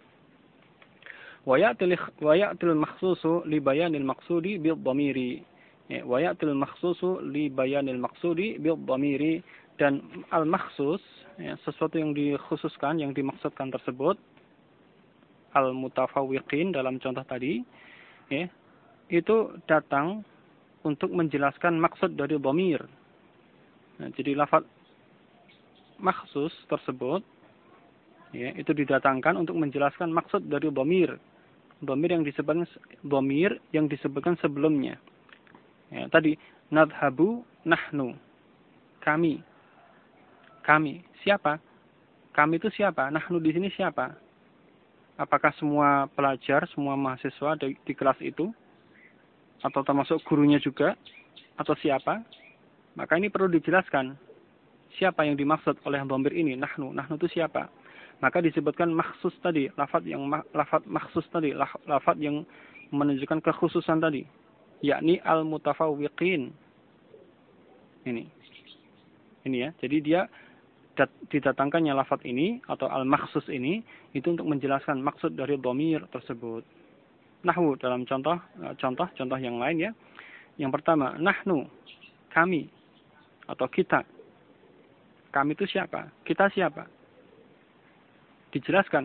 Wa ya'til makhsusu li bayanil maqsudi bil dhamiri. Ya, wa ya'til makhsusu li bayanil maqsudi bil dhamiri, dan al makhsus, ya, sesuatu yang dikhususkan, yang dimaksudkan tersebut, al mutafawwiqin dalam contoh tadi, ya, itu datang untuk menjelaskan maksud dari dhamir. Nah, jadi lafaz makhsus tersebut, ya, itu didatangkan untuk menjelaskan maksud dari dhamir. Dhamir yang disebutkan sebelumnya. Ya, tadi nadhabu nahnu, kami. Kami siapa? Kami itu siapa? Nahnu di sini siapa? Apakah semua pelajar, semua mahasiswa di kelas itu? Atau termasuk gurunya juga? Atau siapa? Maka ini perlu dijelaskan. Siapa yang dimaksud oleh dhamir ini? Nahnu. Nahnu itu siapa? Maka disebutkan makhsus tadi. Lafaz makhsus tadi. Lafaz yang menunjukkan kekhususan tadi. Yakni al-mutafawwiqin. Ini ya. Jadi dia didatangkannya lafaz ini atau al-makhsus ini itu untuk menjelaskan maksud dari dhamir tersebut. Nahwu dalam contoh yang lain, ya. Yang pertama, nahnu, kami atau kita. Kami itu siapa? Kita siapa? Dijelaskan.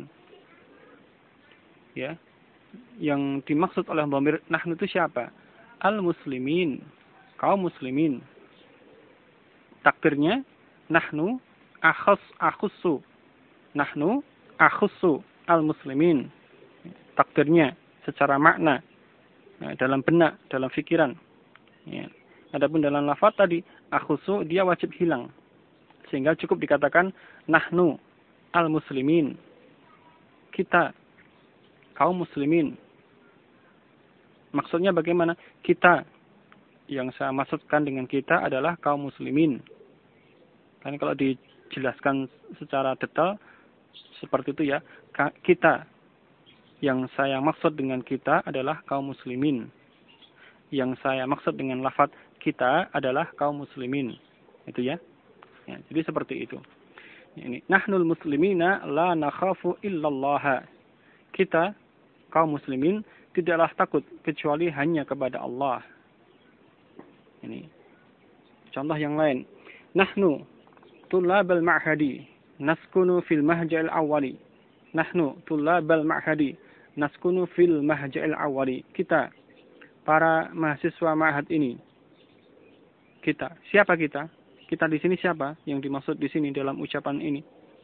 Ya. Yang dimaksud oleh dhamir nahnu itu siapa? Al-muslimin, kaum muslimin. Takdirnya nahnu akhussu. Nahnu akhussu al-muslimin. Takdirnya secara makna, dalam benak, dalam fikiran. Ya. Adapun dalam lafaz tadi, akhussu, dia wajib hilang. Sehingga cukup dikatakan nahnu al-muslimin. Kita, kaum muslimin. Maksudnya bagaimana? Kita. Yang saya maksudkan dengan kita adalah kaum muslimin. Kan kalau dijelaskan secara detail, seperti itu, ya. Kita. Yang saya maksud dengan kita adalah kaum muslimin. Yang saya maksud dengan lafaz kita adalah kaum muslimin. Itu, ya. Ya, jadi seperti itu. Ini nahnul muslimina la nakhafu illallah. Kita kaum muslimin tidaklah takut kecuali hanya kepada Allah. Ini. Contoh yang lain. Nahnu tullabal ma'hadi naskunu fil mahja'il awwali. Nahnu tullabal ma'hadi naskunu fil mahja'il awwali. Kita, para mahasiswa ma'had ini. Kita. Siapa kita? Kita di sini siapa? Yang dimaksud di sini dalam ucapan ini.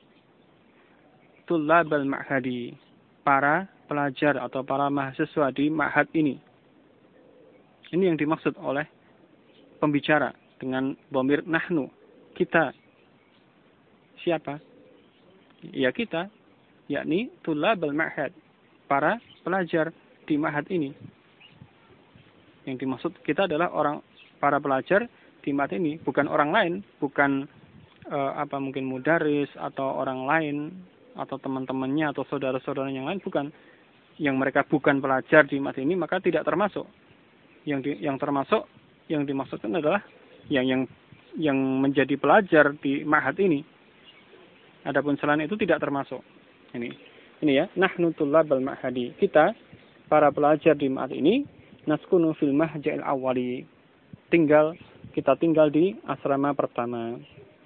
Tullabal ma'hadi. Para pelajar atau para mahasiswa di ma'had ini. Ini yang dimaksud oleh pembicara dengan dhamir nahnu. Kita. Siapa? Ya kita. Yakni tullabal ma'had. Para pelajar di ma'had ini. Yang dimaksud kita adalah para pelajar di ma'had ini, bukan orang lain, bukan mungkin mudaris atau orang lain atau teman-temannya atau saudara-saudaranya yang lain, bukan. yang mereka bukan pelajar di ma'had ini, maka tidak termasuk. Yang termasuk, yang dimaksudkan adalah yang menjadi pelajar di ma'had ini. Adapun selain itu tidak termasuk. Ini ya, nahnu tullabal ma'hadi. Kita para pelajar di ma'had ini, naskunu fil mahja'il awwali. Kita tinggal di asrama pertama.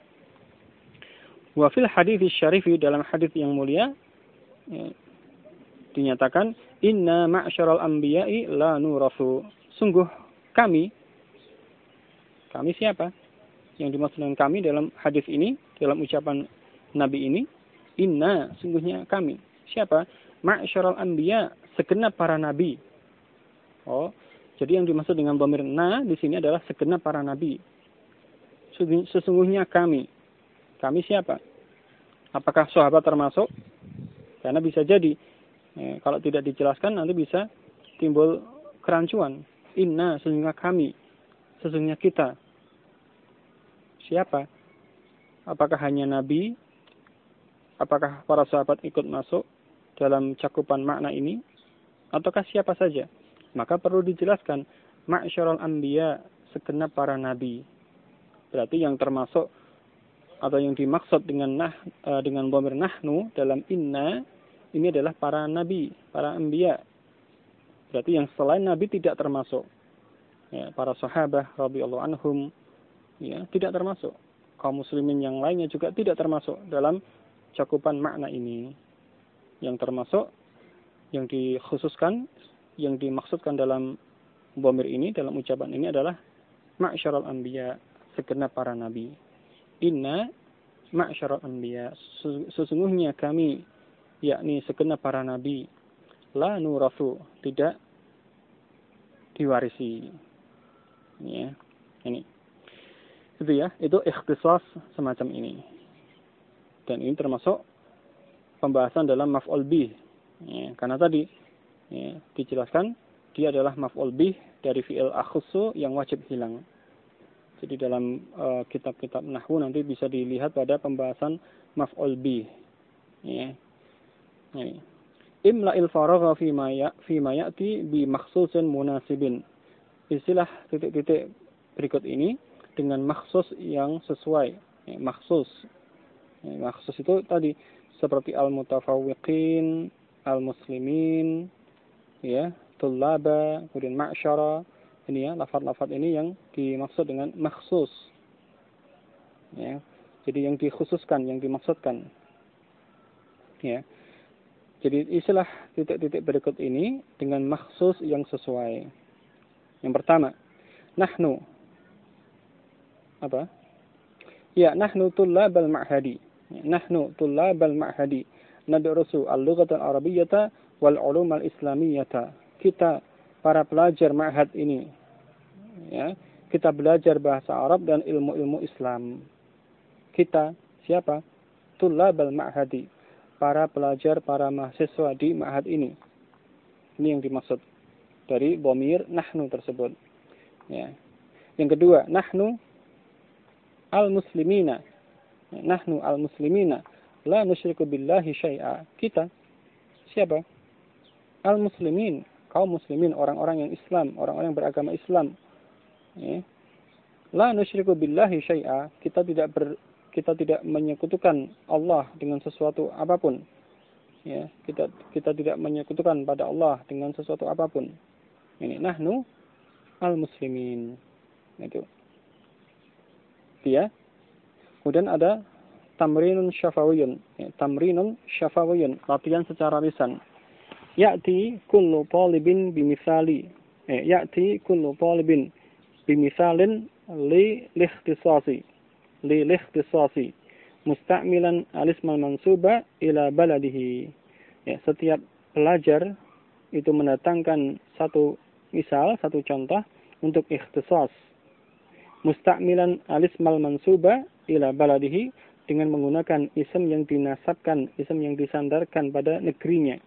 Wa fil hadits syarifi, dalam hadits yang mulia dinyatakan inna ma'syaral anbiya'i la nurathu. Sungguh kami siapa? Yang dimaksud dengan kami dalam hadis ini, dalam ucapan Nabi ini, inna, sungguhnya kami. Siapa? Ma'syaral anbiya, segenap para nabi. Oh, jadi yang dimaksud dengan dhamir na di sini adalah segenap para nabi. Sesungguhnya kami. Kami siapa? Apakah sahabat termasuk? Karena bisa jadi kalau tidak dijelaskan nanti bisa timbul kerancuan. Inna, sesungguhnya kami, sesungguhnya kita. Siapa? Apakah hanya nabi? Apakah para sahabat ikut masuk dalam cakupan makna ini? Ataukah siapa saja? Maka perlu dijelaskan, ma'syaral anbiya, segenap para nabi. Berarti yang termasuk atau yang dimaksud dengan dhamir nahnu dalam inna ini adalah para nabi, para anbiya. Berarti yang selain nabi tidak termasuk. Ya, para sahabat radhiyallahu anhum ya, tidak termasuk. Kaum muslimin yang lainnya juga tidak termasuk dalam cakupan makna ini. Yang termasuk, yang dikhususkan, yang dimaksudkan dalam dhamir ini, dalam ucapan ini adalah ma'syaral anbiya, segenap para nabi. Inna ma'syaral anbiya, sesungguhnya kami, yakni segenap para nabi, la nurathu, tidak diwarisi. Ya, ini. Itu ya, itu ikhtisas semacam ini. Dan ini termasuk pembahasan dalam maf'ul bih. Ya, karena tadi ya, dijelaskan dia adalah maf'ul bih dari fi'il akhussu yang wajib hilang. Jadi dalam kitab-kitab nahwu nanti bisa dilihat pada pembahasan maf'ul bih. Ya. Ini. Imla'il faragha fi ma ya'ti bi makhsusin munasibin. Istilah titik-titik berikut ini dengan maksus yang sesuai. Ya, maksus. Ya, maksus itu tadi seperti al-mutafawwiqin, al-muslimin, ya, tullaba, kemudian ma'syara. Ini ya, lafaz-lafaz ini yang dimaksud dengan maksus. Ya. Jadi yang dikhususkan, yang dimaksudkan. Ya. Jadi istilah titik-titik berikut ini dengan maksus yang sesuai. Yang pertama, nahnu. Apa? Ya, nahnu tullabal ma'hadi. Nahnu tullabal ma'hadi. Nadrusu al-lughata al-arabiyyata wal 'ulum al-islamiyyata. Kita para pelajar ma'had ini, ya, kita belajar bahasa Arab dan ilmu-ilmu Islam. Kita siapa? Tullabal ma'hadi. Para pelajar, para mahasiswa di ma'had ini. Ini yang dimaksud dari dhamir nahnu tersebut. Ya. Yang kedua, nahnu al-muslimina. Nahnu al-muslimina la nusyriku billahi syai'a. Kita siapa? Al-muslimin, kaum muslimin, orang-orang yang Islam, orang-orang yang beragama Islam. Ya. La nusyriku billahi syai'a. Kita tidak menyekutukan Allah dengan sesuatu apapun. Ya, kita tidak menyekutukan pada Allah dengan sesuatu apapun. Ini nahnu al-muslimin. Itu. Ya. Kemudian ada tamrinun syafawiyun. Ya, tamrinun syafawiyun, latihan secara lisan. Ya'ti kullu talibin bimithali. Ya'ti kullu talibin bimisalin li likhtisasi. Likhtisasi musta'milan alismal mansuba ila baladihi. Ya, setiap pelajar itu mendatangkan satu misal, satu contoh untuk ikhtisas. Musta'milan alismal mansuba ila baladihi, dengan menggunakan isim yang dinasabkan, isim yang disandarkan pada negerinya.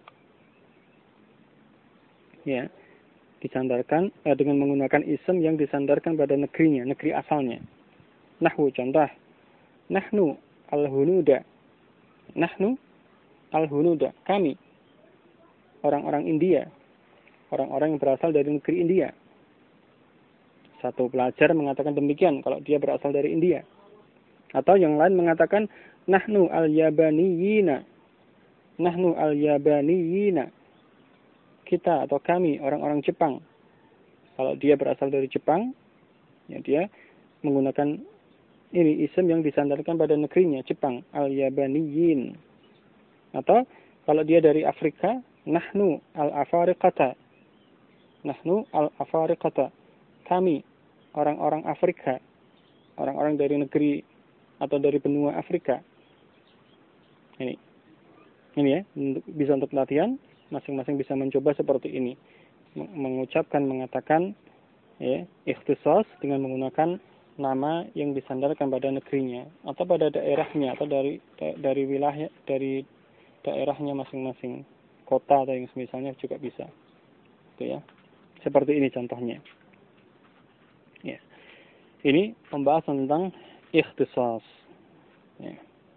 Ya, disandarkan dengan menggunakan isim yang disandarkan pada negerinya, negeri asalnya. Nahwu, contoh. Nahnu al-hunuda. Nahnu al-hunuda. Kami. orang-orang India. Orang-orang yang berasal dari negeri India. Satu pelajar mengatakan demikian kalau dia berasal dari India. Atau yang lain mengatakan nahnu al-yabaniyina. Nahnu al-yabaniyina. Kita atau kami orang-orang Jepang. Kalau dia berasal dari Jepang, ya dia menggunakan ini isim yang disandarkan pada negerinya, Jepang, al-yabaniyin. Atau kalau dia dari Afrika, nahnu al-afariqata. Nahnu al-afariqata. Kami, orang-orang Afrika. Orang-orang dari negeri atau dari benua Afrika. Ini ya, bisa untuk pelatihan. Masing-masing bisa mencoba seperti ini. Mengucapkan, mengatakan ya, ikhtisas dengan menggunakan nama yang disandarkan pada negerinya atau pada daerahnya atau dari wilayah dari daerahnya masing-masing, kota atau yang semisalnya juga bisa. Itu ya. Seperti ini contohnya. Ya. Ini pembahasan tentang ikhtisas. Ya.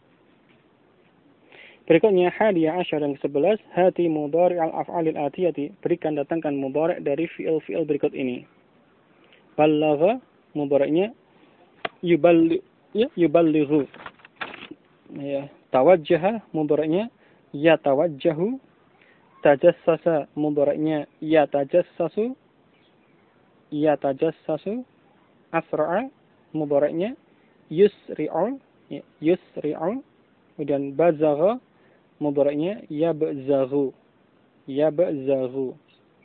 Berikutnya hadiyah asyar yang ke-11, hati mudhari' al-af'alil atiyati, berikan datangkan mudhari' dari fi'il-fi'il berikut ini. Ballagha mudhari'nya yuballighu. Ya, tawajjaha mudhari'nya yatawajjahu. Tajassasa mudhari'nya yatajassasu. Yatajassasu. Asra'a mudhari'nya yusri'u. Yusri'u. Kemudian bazagha mudhari'nya yabzaghu. Yabzaghu.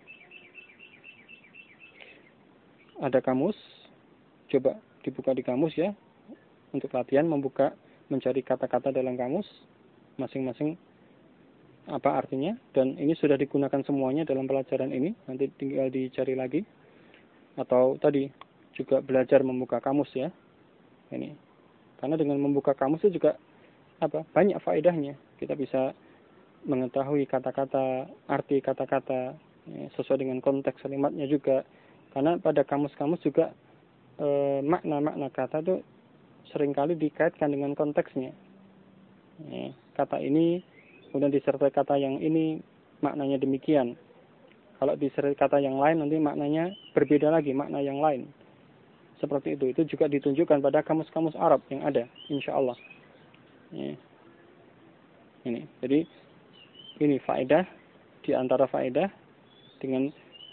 Ada kamus. Coba dibuka di kamus ya. Untuk latihan membuka, mencari kata-kata dalam kamus. Masing-masing apa artinya. Dan ini sudah digunakan semuanya dalam pelajaran ini. Nanti tinggal dicari lagi. Atau tadi juga belajar membuka kamus ya. Ini. Karena dengan membuka kamus itu juga banyak faedahnya. Kita bisa mengetahui kata-kata, arti kata-kata ya, sesuai dengan konteks kalimatnya juga. Karena pada kamus-kamus juga makna-makna kata itu seringkali dikaitkan dengan konteksnya. Ya, kata ini kemudian disertai kata yang ini maknanya demikian. Kalau disertai kata yang lain nanti maknanya berbeda lagi, makna yang lain. Seperti itu. Itu juga ditunjukkan pada kamus-kamus Arab yang ada, insya Allah. Ya. Ini. Jadi ini faedah di antara faedah dengan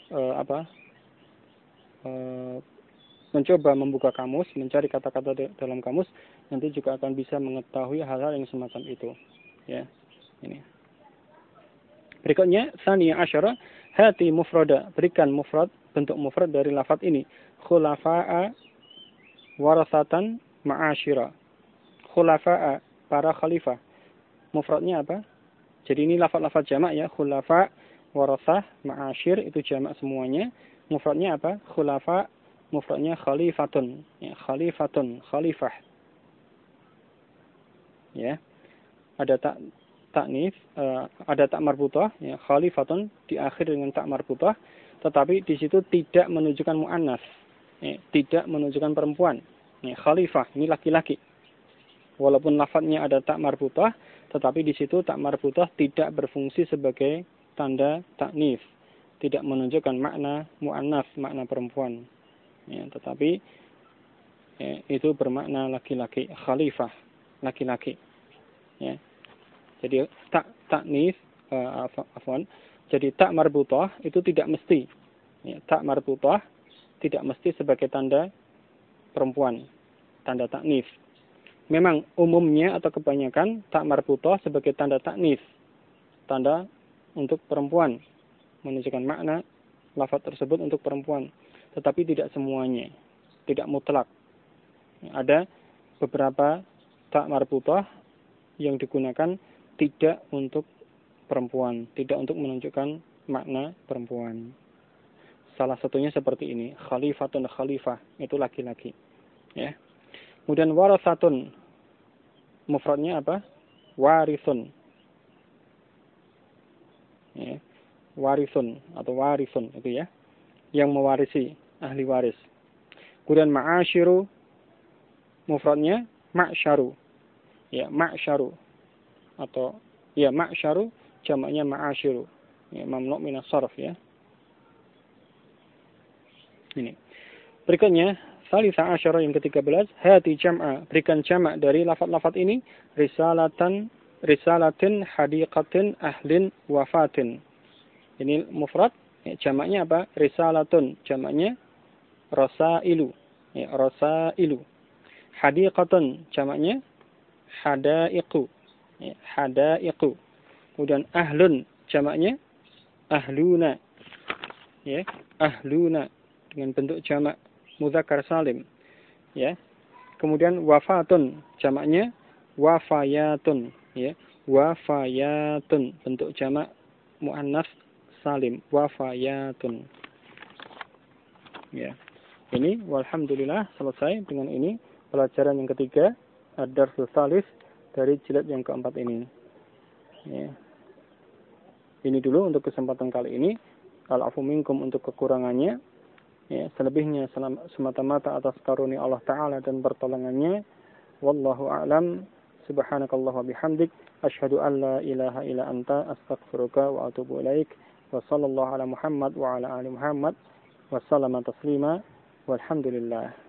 mencoba membuka kamus, mencari kata-kata dalam kamus, nanti juga akan bisa mengetahui hal-hal yang semacam itu. Ya. Ini. Berikutnya tsaniya asyara hati mufrada, berikan mufrad, bentuk mufrad dari lafaz ini. Khulafa'a warasatan ma'asyira. Khulafa'a, para khalifah. Mufradnya apa? Jadi ini lafaz-lafaz jamak ya. Khulafa, warasah, ma'asyir itu jamak semuanya. Mufradnya apa? Khulafa, mufradnya khalifatun. Ya, khalifatun, khalifah. Ya. Ada taknif, ada tak marbutah, ya, khalifatun diakhir dengan tak marbutah, tetapi di situ tidak menunjukkan muannas. Ya, tidak menunjukkan perempuan. Ya, khalifah ini laki-laki. Walaupun lafadznya ada tak marbutah, tetapi di situ tak marbutah tidak berfungsi sebagai tanda taknif, tidak menunjukkan makna muannas, makna perempuan. Ya, tetapi ya, itu bermakna laki-laki, khalifah, laki-laki. Ya. Jadi taknif, jadi tak marbutah itu tidak mesti. Ya, tak marbutah tidak mesti sebagai tanda perempuan, tanda taknif. Memang umumnya atau kebanyakan tak marbutah sebagai tanda taknif, tanda untuk perempuan, menunjukkan makna lafaz tersebut untuk perempuan. Tetapi tidak semuanya, tidak mutlak. Ada beberapa tak marbutah yang digunakan tidak untuk perempuan, tidak untuk menunjukkan makna perempuan. Salah satunya seperti ini, khalifatun khalifah, itu laki-laki. Ya. Kemudian warasatun, mufradnya apa? Warisun. Ya. Warisun atau warisun itu ya, yang mewarisi, ahli waris. Kemudian ma'asyiru, mufradnya ma'syaru. Ya, ma'syaru atau ya ma'syaru, jamaknya ma'asyiru. Ya, mamnu' minas sarf ya. Ini. Berikutnya, salisa asyara yang ke-13, hati jam'a, berikan jamak dari lafaz-lafaz ini, risalatin, hadiqatin, ahlin, wafatin. Ini mufrad, ya, jamaknya apa? Risalatun, jamaknya rasailu. Ya, rasailu. Hadiqatun, jamaknya hadaiqu. Ya, hadaiqu. Kemudian ahlun, jamaknya ahluna. Ya, ahluna dengan bentuk jamak mudzakkar salim. Ya. Kemudian wafatun, jamaknya wafayatun. Ya, wafayatun, bentuk jamak muannas salim, wafayatun. Ya. Ini walhamdulillah selesai dengan ini pelajaran yang ketiga, ad-darsus tsalits dari jilid yang keempat ini. Ya. Ini dulu untuk kesempatan kali ini. Al-afu minkum untuk kekurangannya. Ya, selebihnya semata-mata atas karunia Allah Ta'ala dan pertolongannya. Wallahu a'lam. Subhanakallah wa bihamdik. Ashhadu an la ilaha illa anta astaghfiruka wa atubu ilaik. Wa sallallahu ala Muhammad wa ala ali Muhammad. Wa sallama taslima. Walhamdulillah.